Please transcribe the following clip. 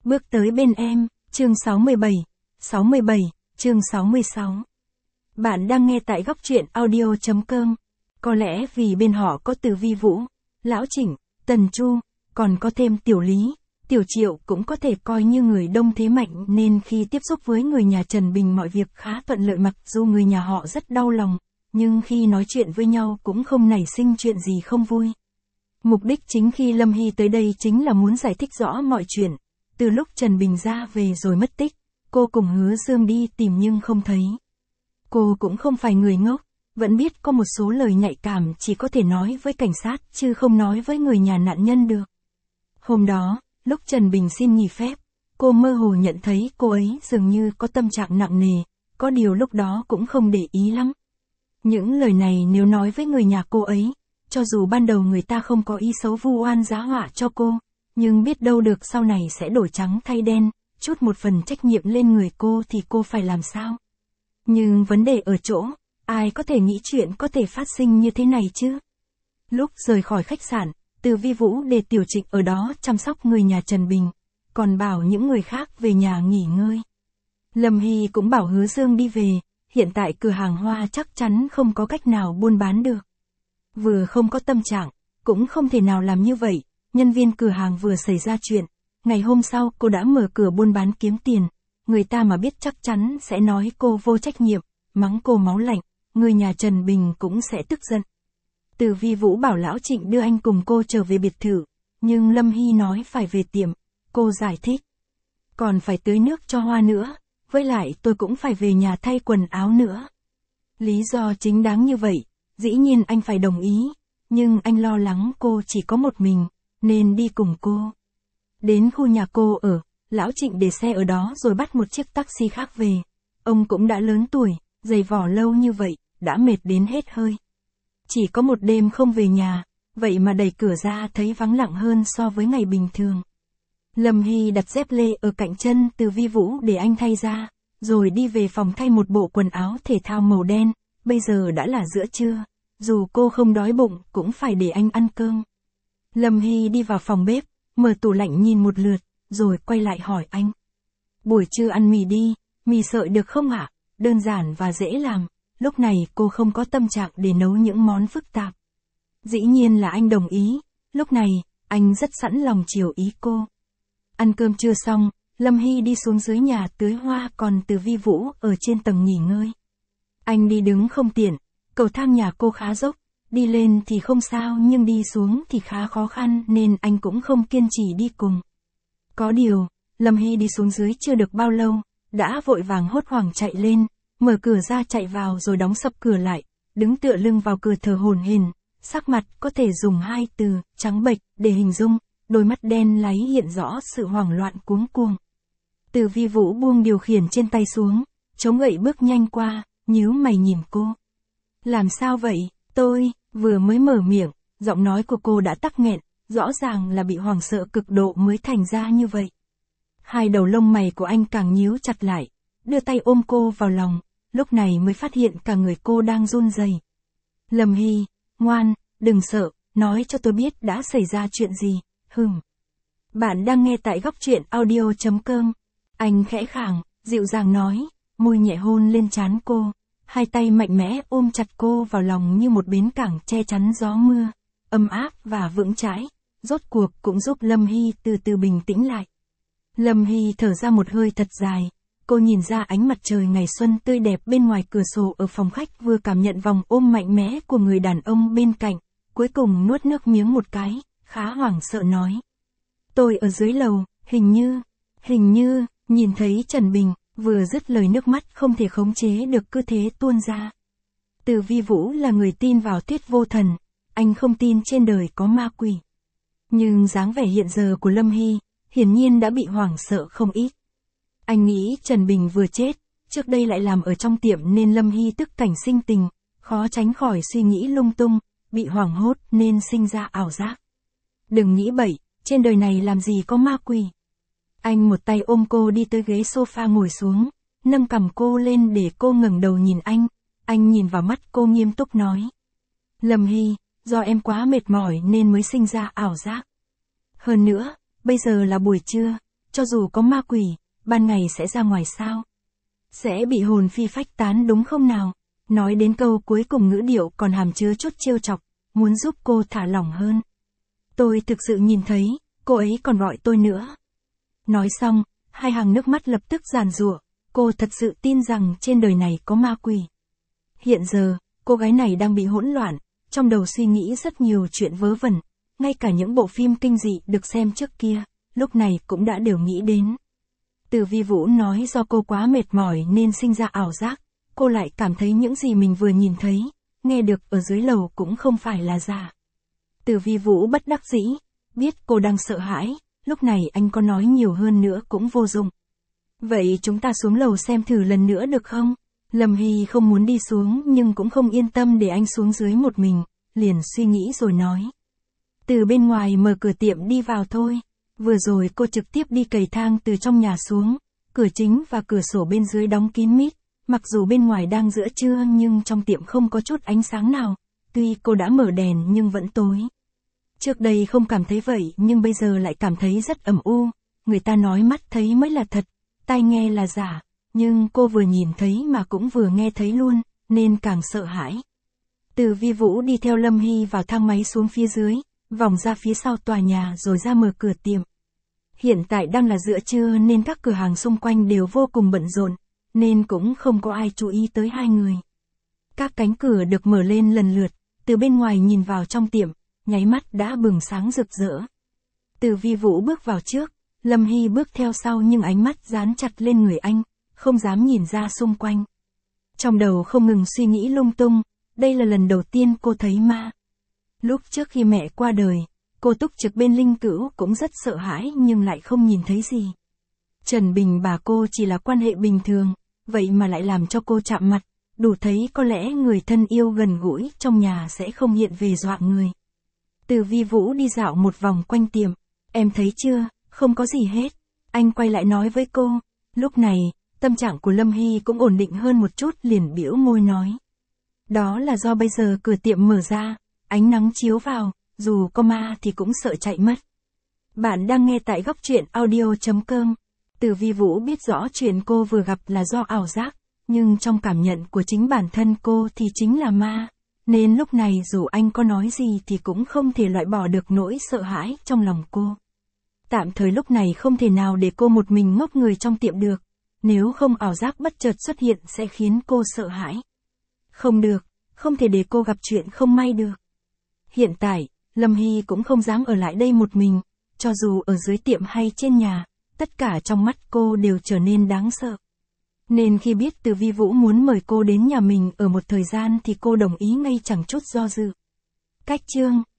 Bước tới bên em, chương 67, chương 66. Bạn đang nghe tại góc truyện audio.com. Có lẽ vì bên họ có Từ Vi Vũ, Lão Trịnh, Tần Chu, còn có thêm Tiểu Lý, Tiểu Triệu cũng có thể coi như người đông thế mạnh nên khi tiếp xúc với người nhà Trần Bình mọi việc khá thuận lợi, mặc dù người nhà họ rất đau lòng, nhưng khi nói chuyện với nhau cũng không nảy sinh chuyện gì không vui. Mục đích chính khi Lâm Hy tới đây chính là muốn giải thích rõ mọi chuyện. Từ lúc Trần Bình ra về rồi mất tích, cô cùng Hứa Dương đi tìm nhưng không thấy. Cô cũng không phải người ngốc, vẫn biết có một số lời nhạy cảm chỉ có thể nói với cảnh sát chứ không nói với người nhà nạn nhân được. Hôm đó, lúc Trần Bình xin nghỉ phép, cô mơ hồ nhận thấy cô ấy dường như có tâm trạng nặng nề, có điều lúc đó cũng không để ý lắm. Những lời này nếu nói với người nhà cô ấy, cho dù ban đầu người ta không có ý xấu vu oan giá họa cho cô, nhưng biết đâu được sau này sẽ đổi trắng thay đen, chút một phần trách nhiệm lên người cô thì cô phải làm sao? Nhưng vấn đề ở chỗ, ai có thể nghĩ chuyện có thể phát sinh như thế này chứ? Lúc rời khỏi khách sạn, Từ Vi Vũ để Tiểu Trịnh ở đó chăm sóc người nhà Trần Bình, còn bảo những người khác về nhà nghỉ ngơi. Lâm Hy cũng bảo Hứa Dương đi về, hiện tại cửa hàng hoa chắc chắn không có cách nào buôn bán được. Vừa không có tâm trạng, cũng không thể nào làm như vậy, nhân viên cửa hàng vừa xảy ra chuyện, ngày hôm sau cô đã mở cửa buôn bán kiếm tiền, người ta mà biết chắc chắn sẽ nói cô vô trách nhiệm, mắng cô máu lạnh, người nhà Trần Bình cũng sẽ tức giận. Từ Vi Vũ bảo Lão Trịnh đưa anh cùng cô trở về biệt thự, nhưng Lâm Hy nói phải về tiệm, cô giải thích. Còn phải tưới nước cho hoa nữa, với lại tôi cũng phải về nhà thay quần áo nữa. Lý do chính đáng như vậy, dĩ nhiên anh phải đồng ý, nhưng anh lo lắng cô chỉ có một mình, nên đi cùng cô. Đến khu nhà cô ở, Lão Trịnh để xe ở đó rồi bắt một chiếc taxi khác về. Ông cũng đã lớn tuổi, giày vò lâu như vậy, đã mệt đến hết hơi. Chỉ có một đêm không về nhà, vậy mà đẩy cửa ra thấy vắng lặng hơn so với ngày bình thường. Lâm Hy đặt dép lê ở cạnh chân Từ Vi Vũ để anh thay ra, rồi đi về phòng thay một bộ quần áo thể thao màu đen, bây giờ đã là giữa trưa, dù cô không đói bụng cũng phải để anh ăn cơm. Lâm Hy đi vào phòng bếp, mở tủ lạnh nhìn một lượt, rồi quay lại hỏi anh. Buổi trưa ăn mì đi, mì sợi được không ạ? Đơn giản và dễ làm, lúc này cô không có tâm trạng để nấu những món phức tạp. Dĩ nhiên là anh đồng ý, lúc này, anh rất sẵn lòng chiều ý cô. Ăn cơm trưa xong, Lâm Hy đi xuống dưới nhà tưới hoa, còn Từ Vi Vũ ở trên tầng nghỉ ngơi. Anh đi đứng không tiện, cầu thang nhà cô khá dốc, đi lên thì không sao nhưng đi xuống thì khá khó khăn nên anh cũng không kiên trì đi cùng. Có điều, Lâm Hy đi xuống dưới chưa được bao lâu, đã vội vàng hốt hoảng chạy lên, mở cửa ra chạy vào rồi đóng sập cửa lại, đứng tựa lưng vào cửa thở hổn hển, sắc mặt có thể dùng hai từ, trắng bệch, để hình dung, đôi mắt đen láy hiện rõ sự hoảng loạn cuống cuồng. Từ Vi Vũ buông điều khiển trên tay xuống, chống gậy bước nhanh qua, nhíu mày nhìn cô. Làm sao vậy, tôi, vừa mới mở miệng, giọng nói của cô đã tắc nghẹn, rõ ràng là bị hoảng sợ cực độ mới thành ra như vậy. Hai đầu lông mày của anh càng nhíu chặt lại, đưa tay ôm cô vào lòng, lúc này mới phát hiện cả người cô đang run rẩy. Lâm Hy, ngoan, đừng sợ, nói cho tôi biết đã xảy ra chuyện gì, Bạn đang nghe tại góc truyện audio.com. Anh khẽ khàng, dịu dàng nói, môi nhẹ hôn lên trán cô, hai tay mạnh mẽ ôm chặt cô vào lòng như một bến cảng che chắn gió mưa, ấm áp và vững chãi, rốt cuộc cũng giúp Lâm Hy từ từ bình tĩnh lại. Lâm Hy thở ra một hơi thật dài, cô nhìn ra ánh mặt trời ngày xuân tươi đẹp bên ngoài cửa sổ ở phòng khách, vừa cảm nhận vòng ôm mạnh mẽ của người đàn ông bên cạnh, cuối cùng nuốt nước miếng một cái, khá hoảng sợ nói. Tôi ở dưới lầu, hình như, nhìn thấy Trần Bình, vừa dứt lời nước mắt không thể khống chế được cứ thế tuôn ra. Từ Vi Vũ là người tin vào thuyết vô thần, anh không tin trên đời có ma quỷ. Nhưng dáng vẻ hiện giờ của Lâm Hy, hiển nhiên đã bị hoảng sợ không ít. Anh nghĩ Trần Bình vừa chết, trước đây lại làm ở trong tiệm nên Lâm Hy tức cảnh sinh tình, khó tránh khỏi suy nghĩ lung tung, bị hoảng hốt nên sinh ra ảo giác. Đừng nghĩ bậy, trên đời này làm gì có ma quỷ. Anh một tay ôm cô đi tới ghế sofa ngồi xuống, nâng cằm cô lên để cô ngẩng đầu nhìn anh nhìn vào mắt cô nghiêm túc nói. Lâm Hy, do em quá mệt mỏi nên mới sinh ra ảo giác. Hơn nữa, bây giờ là buổi trưa, cho dù có ma quỷ, ban ngày sẽ ra ngoài sao? Sẽ bị hồn phi phách tán đúng không nào? Nói đến câu cuối cùng ngữ điệu còn hàm chứa chút trêu chọc, muốn giúp cô thả lỏng hơn. Tôi thực sự nhìn thấy, cô ấy còn gọi tôi nữa. Nói xong, hai hàng nước mắt lập tức giàn giụa, cô thật sự tin rằng trên đời này có ma quỷ. Hiện giờ, cô gái này đang bị hỗn loạn, trong đầu suy nghĩ rất nhiều chuyện vớ vẩn, ngay cả những bộ phim kinh dị được xem trước kia, lúc này cũng đã đều nghĩ đến. Từ Vi Vũ nói do cô quá mệt mỏi nên sinh ra ảo giác, cô lại cảm thấy những gì mình vừa nhìn thấy, nghe được ở dưới lầu cũng không phải là giả. Từ Vi Vũ bất đắc dĩ, biết cô đang sợ hãi, lúc này anh có nói nhiều hơn nữa cũng vô dụng. Vậy chúng ta xuống lầu xem thử lần nữa được không? Lâm Hy không muốn đi xuống nhưng cũng không yên tâm để anh xuống dưới một mình, liền suy nghĩ rồi nói. Từ bên ngoài mở cửa tiệm đi vào thôi. Vừa rồi cô trực tiếp đi cày thang từ trong nhà xuống, cửa chính và cửa sổ bên dưới đóng kín mít, mặc dù bên ngoài đang giữa trưa nhưng trong tiệm không có chút ánh sáng nào, tuy cô đã mở đèn nhưng vẫn tối. Trước đây không cảm thấy vậy nhưng bây giờ lại cảm thấy rất ẩm u, người ta nói mắt thấy mới là thật, tai nghe là giả, nhưng cô vừa nhìn thấy mà cũng vừa nghe thấy luôn, nên càng sợ hãi. Từ Vi Vũ đi theo Lâm Hy vào thang máy xuống phía dưới, vòng ra phía sau tòa nhà rồi ra mở cửa tiệm. Hiện tại đang là giữa trưa nên các cửa hàng xung quanh đều vô cùng bận rộn, nên cũng không có ai chú ý tới hai người. Các cánh cửa được mở lên lần lượt, từ bên ngoài nhìn vào trong tiệm, nháy mắt đã bừng sáng rực rỡ. Từ Vi Vũ bước vào trước, Lâm Hy bước theo sau nhưng ánh mắt dán chặt lên người anh, không dám nhìn ra xung quanh. Trong đầu không ngừng suy nghĩ lung tung, đây là lần đầu tiên cô thấy ma. Lúc trước khi mẹ qua đời, cô túc trực bên linh cữu cũng rất sợ hãi nhưng lại không nhìn thấy gì. Trần Bình bà cô chỉ là quan hệ bình thường, vậy mà lại làm cho cô chạm mặt, đủ thấy có lẽ người thân yêu gần gũi trong nhà sẽ không hiện về dọa người. Từ Vi Vũ đi dạo một vòng quanh tiệm, em thấy chưa, không có gì hết. Anh quay lại nói với cô, lúc này, tâm trạng của Lâm Hy cũng ổn định hơn một chút liền bĩu môi nói. Đó là do bây giờ cửa tiệm mở ra, ánh nắng chiếu vào, dù có ma thì cũng sợ chạy mất. Bạn đang nghe tại góc truyện audio.com. Từ Vi Vũ biết rõ chuyện cô vừa gặp là do ảo giác, nhưng trong cảm nhận của chính bản thân cô thì chính là ma, nên lúc này dù anh có nói gì thì cũng không thể loại bỏ được nỗi sợ hãi trong lòng cô. Tạm thời lúc này không thể nào để cô một mình ngốc người trong tiệm được, nếu không ảo giác bất chợt xuất hiện sẽ khiến cô sợ hãi. Không được, không thể để cô gặp chuyện không may được. Hiện tại, Lâm Hy cũng không dám ở lại đây một mình, cho dù ở dưới tiệm hay trên nhà, tất cả trong mắt cô đều trở nên đáng sợ. Nên khi biết Từ Vi Vũ muốn mời cô đến nhà mình ở một thời gian thì cô đồng ý ngay chẳng chút do dự. Cách chương